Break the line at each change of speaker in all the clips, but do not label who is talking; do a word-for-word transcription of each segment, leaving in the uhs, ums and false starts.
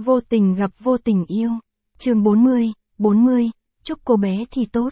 Vô tình gặp vô tình yêu. Chương bốn mươi, bốn mươi, chúc cô bé thi tốt.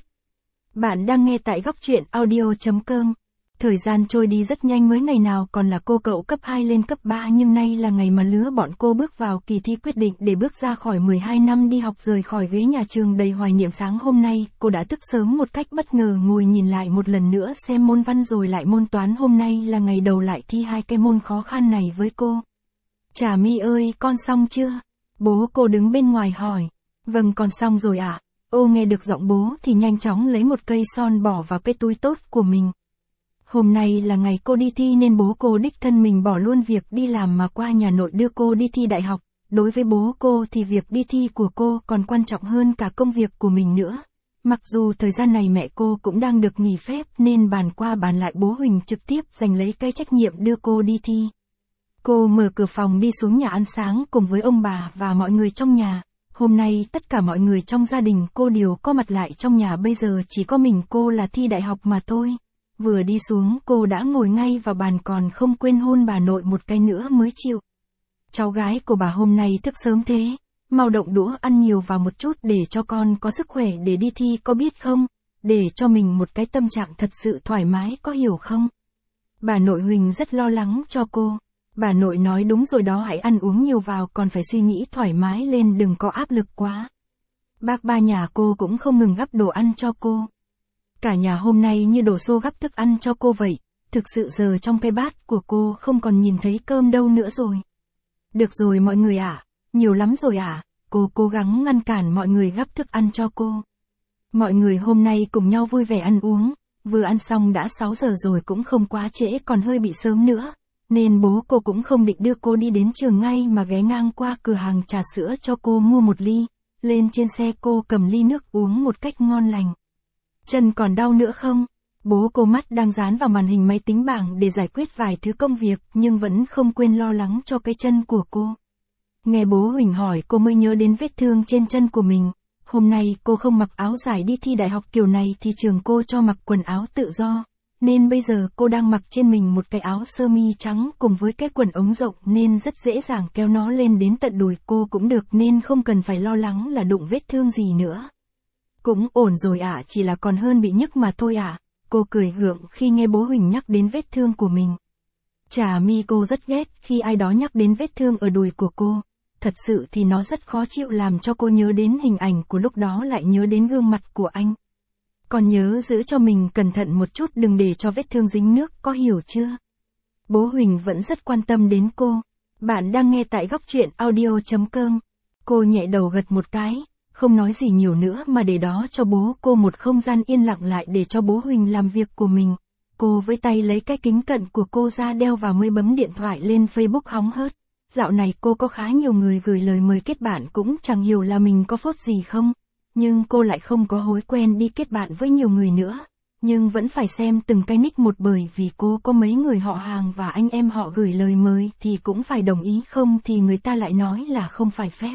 Bạn đang nghe tại góc truyện audio chấm com. Thời gian trôi đi rất nhanh, mới ngày nào còn là cô cậu cấp hai lên cấp ba, nhưng nay là ngày mà lứa bọn cô bước vào kỳ thi quyết định để bước ra khỏi mười hai năm đi học, rời khỏi ghế nhà trường đầy hoài niệm. Sáng hôm nay, cô đã thức sớm một cách bất ngờ, ngồi nhìn lại một lần nữa xem môn văn rồi lại môn toán. Hôm nay là ngày đầu lại thi hai cái môn khó khăn này với cô. Trà My ơi, con xong chưa? Bố cô đứng bên ngoài hỏi. Vâng, con xong rồi ạ. À? Ô nghe được giọng bố thì nhanh chóng lấy một cây son bỏ vào cái túi tốt của mình. Hôm nay là ngày cô đi thi nên bố cô đích thân mình bỏ luôn việc đi làm mà qua nhà nội đưa cô đi thi đại học. Đối với bố cô thì việc đi thi của cô còn quan trọng hơn cả công việc của mình nữa. Mặc dù thời gian này mẹ cô cũng đang được nghỉ phép nên bàn qua bàn lại bố Huỳnh trực tiếp giành lấy cái trách nhiệm đưa cô đi thi. Cô mở cửa phòng đi xuống nhà ăn sáng cùng với ông bà và mọi người trong nhà. Hôm nay tất cả mọi người trong gia đình cô đều có mặt lại trong nhà, bây giờ chỉ có mình cô là thi đại học mà thôi. Vừa đi xuống cô đã ngồi ngay vào bàn, còn không quên hôn bà nội một cái nữa mới chịu. Cháu gái của bà hôm nay thức sớm thế, mau động đũa ăn nhiều vào một chút để cho con có sức khỏe để đi thi, có biết không? Để cho mình một cái tâm trạng thật sự thoải mái, có hiểu không? Bà nội Huỳnh rất lo lắng cho cô. Bà nội nói đúng rồi đó, hãy ăn uống nhiều vào, còn phải suy nghĩ thoải mái lên, đừng có áp lực quá. Bác ba nhà cô cũng không ngừng gắp đồ ăn cho cô. Cả nhà hôm nay như đổ xô gắp thức ăn cho cô vậy. Thực sự giờ trong cái bát của cô không còn nhìn thấy cơm đâu nữa rồi. Được rồi mọi người ạ, à, nhiều lắm rồi ạ. À. Cô cố gắng ngăn cản mọi người gắp thức ăn cho cô. Mọi người hôm nay cùng nhau vui vẻ ăn uống. Vừa ăn xong đã sáu giờ rồi, cũng không quá trễ, còn hơi bị sớm nữa. Nên bố cô cũng không định đưa cô đi đến trường ngay mà ghé ngang qua cửa hàng trà sữa cho cô mua một ly. Lên trên xe cô cầm ly nước uống một cách ngon lành. Chân còn đau nữa không? Bố cô mắt đang dán vào màn hình máy tính bảng để giải quyết vài thứ công việc, nhưng vẫn không quên lo lắng cho cái chân của cô. Nghe bố Huỳnh hỏi cô mới nhớ đến vết thương trên chân của mình. Hôm nay cô không mặc áo dài đi thi đại học, kiểu này thì trường cô cho mặc quần áo tự do. Nên bây giờ cô đang mặc trên mình một cái áo sơ mi trắng cùng với cái quần ống rộng, nên rất dễ dàng kéo nó lên đến tận đùi cô cũng được, nên không cần phải lo lắng là đụng vết thương gì nữa. Cũng ổn rồi ạ, à, chỉ là còn hơn bị nhức mà thôi ạ. À. Cô cười gượng khi nghe bố Huỳnh nhắc đến vết thương của mình. Trà My cô rất ghét khi ai đó nhắc đến vết thương ở đùi của cô. Thật sự thì nó rất khó chịu, làm cho cô nhớ đến hình ảnh của lúc đó, lại nhớ đến gương mặt của anh. Còn nhớ giữ cho mình cẩn thận một chút, đừng để cho vết thương dính nước, có hiểu chưa? Bố Huỳnh vẫn rất quan tâm đến cô. Bạn đang nghe tại góc truyện audio chấm com. Cô nhẹ đầu gật một cái, không nói gì nhiều nữa mà để đó cho bố cô một không gian yên lặng lại để cho bố Huỳnh làm việc của mình. Cô với tay lấy cái kính cận của cô ra đeo vào, mới bấm điện thoại lên Facebook hóng hớt. Dạo này cô có khá nhiều người gửi lời mời kết bạn, cũng chẳng hiểu là mình có phốt gì không. Nhưng cô lại không có hối quen đi kết bạn với nhiều người nữa. Nhưng vẫn phải xem từng cái nick một, bởi vì cô có mấy người họ hàng và anh em họ gửi lời mời thì cũng phải đồng ý, không thì người ta lại nói là không phải phép.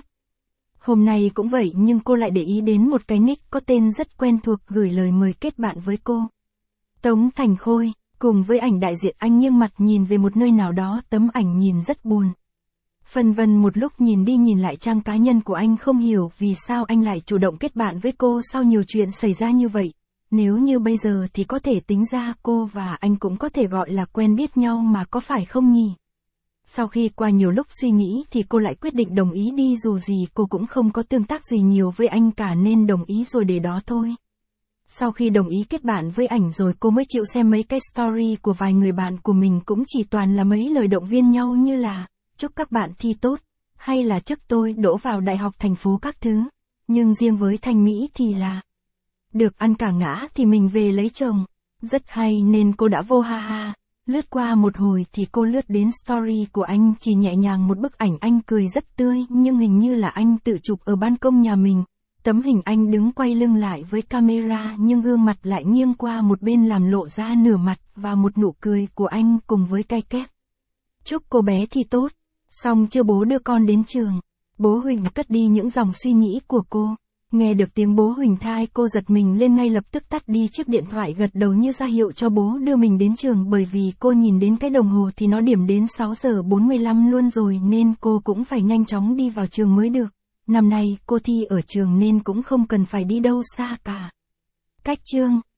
Hôm nay cũng vậy, nhưng cô lại để ý đến một cái nick có tên rất quen thuộc gửi lời mời kết bạn với cô. Tống Thành Khôi, cùng với ảnh đại diện anh nghiêng mặt nhìn về một nơi nào đó, tấm ảnh nhìn rất buồn. Phân vân một lúc nhìn đi nhìn lại trang cá nhân của anh, không hiểu vì sao anh lại chủ động kết bạn với cô sau nhiều chuyện xảy ra như vậy. Nếu như bây giờ thì có thể tính ra cô và anh cũng có thể gọi là quen biết nhau mà, có phải không nhỉ? Sau khi qua nhiều lúc suy nghĩ thì cô lại quyết định đồng ý đi, dù gì cô cũng không có tương tác gì nhiều với anh cả, nên đồng ý rồi để đó thôi. Sau khi đồng ý kết bạn với ảnh rồi cô mới chịu xem mấy cái story của vài người bạn của mình, cũng chỉ toàn là mấy lời động viên nhau như là chúc các bạn thi tốt, hay là chúc tôi đỗ vào đại học thành phố các thứ. Nhưng riêng với Thanh Mỹ thì là được ăn cả ngã thì mình về lấy chồng. Rất hay nên cô đã vô ha ha. Lướt qua một hồi thì cô lướt đến story của anh, chỉ nhẹ nhàng một bức ảnh anh cười rất tươi, nhưng hình như là anh tự chụp ở ban công nhà mình. Tấm hình anh đứng quay lưng lại với camera, nhưng gương mặt lại nghiêng qua một bên làm lộ ra nửa mặt, và một nụ cười của anh cùng với cái kép. Chúc cô bé thi tốt. Xong chưa bố đưa con đến trường. Bố Huỳnh cất đi những dòng suy nghĩ của cô. Nghe được tiếng bố Huỳnh Thai, cô giật mình lên ngay lập tức tắt đi chiếc điện thoại, gật đầu như ra hiệu cho bố đưa mình đến trường, bởi vì cô nhìn đến cái đồng hồ thì nó điểm đến sáu giờ bốn mươi lăm luôn rồi nên cô cũng phải nhanh chóng đi vào trường mới được. Năm nay cô thi ở trường nên cũng không cần phải đi đâu xa cả. Cách chương